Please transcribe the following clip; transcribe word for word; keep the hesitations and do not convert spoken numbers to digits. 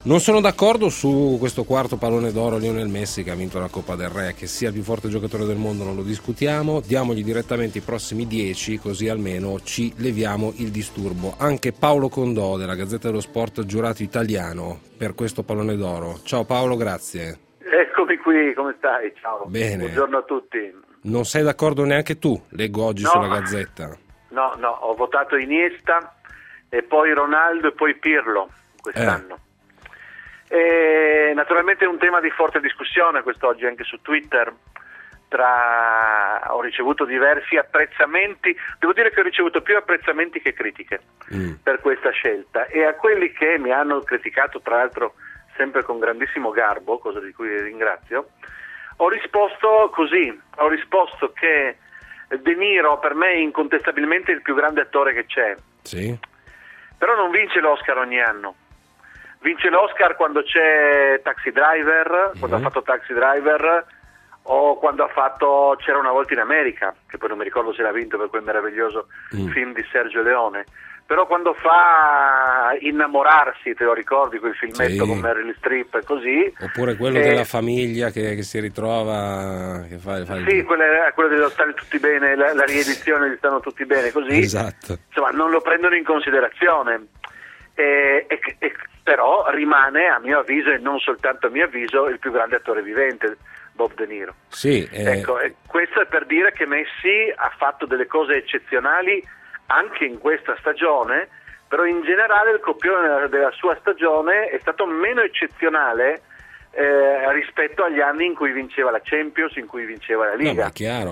Non sono d'accordo su questo quarto pallone d'oro Lionel Messi che ha vinto la Coppa del Re, che sia il più forte giocatore del mondo non lo discutiamo, diamogli direttamente i prossimi dieci così almeno ci leviamo il disturbo. Anche Paolo Condò della Gazzetta dello Sport, giurato italiano per questo pallone d'oro. Ciao Paolo, grazie. Eccomi qui, come stai? Ciao. Bene. Buongiorno a tutti. Non sei d'accordo neanche tu, leggo oggi no, sulla Gazzetta. No, no, ho votato Iniesta e poi Ronaldo e poi Pirlo quest'anno. Eh. E naturalmente è un tema di forte discussione quest'oggi anche su Twitter. Tra... ho ricevuto diversi apprezzamenti, devo dire che ho ricevuto più apprezzamenti che critiche mm. per questa scelta, e a quelli che mi hanno criticato, tra l'altro sempre con grandissimo garbo, cosa di cui ringrazio, ho risposto così, ho risposto che De Niro per me è incontestabilmente il più grande attore che c'è, sì. Però non vince l'Oscar ogni anno. Vince l'Oscar quando c'è Taxi Driver, quando mm. ha fatto Taxi Driver, o quando ha fatto C'era una volta in America, che poi non mi ricordo se l'ha vinto per quel meraviglioso mm. film di Sergio Leone. Però quando fa Innamorarsi, te lo ricordi, quel filmetto, sì, con Meryl Streep e così. Oppure quello eh, della famiglia che, che si ritrova, che fa, fa sì, il... quello, quello dello Stanno tutti bene, la, la riedizione di Stanno tutti bene, così. Esatto. Insomma, non lo prendono in considerazione. E, e, e, però rimane, a mio avviso, e non soltanto a mio avviso, il più grande attore vivente, Bob De Niro. Sì, eh... ecco, e questo è per dire che Messi ha fatto delle cose eccezionali anche in questa stagione, però in generale il copione della sua stagione è stato meno eccezionale eh, rispetto agli anni in cui vinceva la Champions, in cui vinceva la Liga. No, ma è chiaro.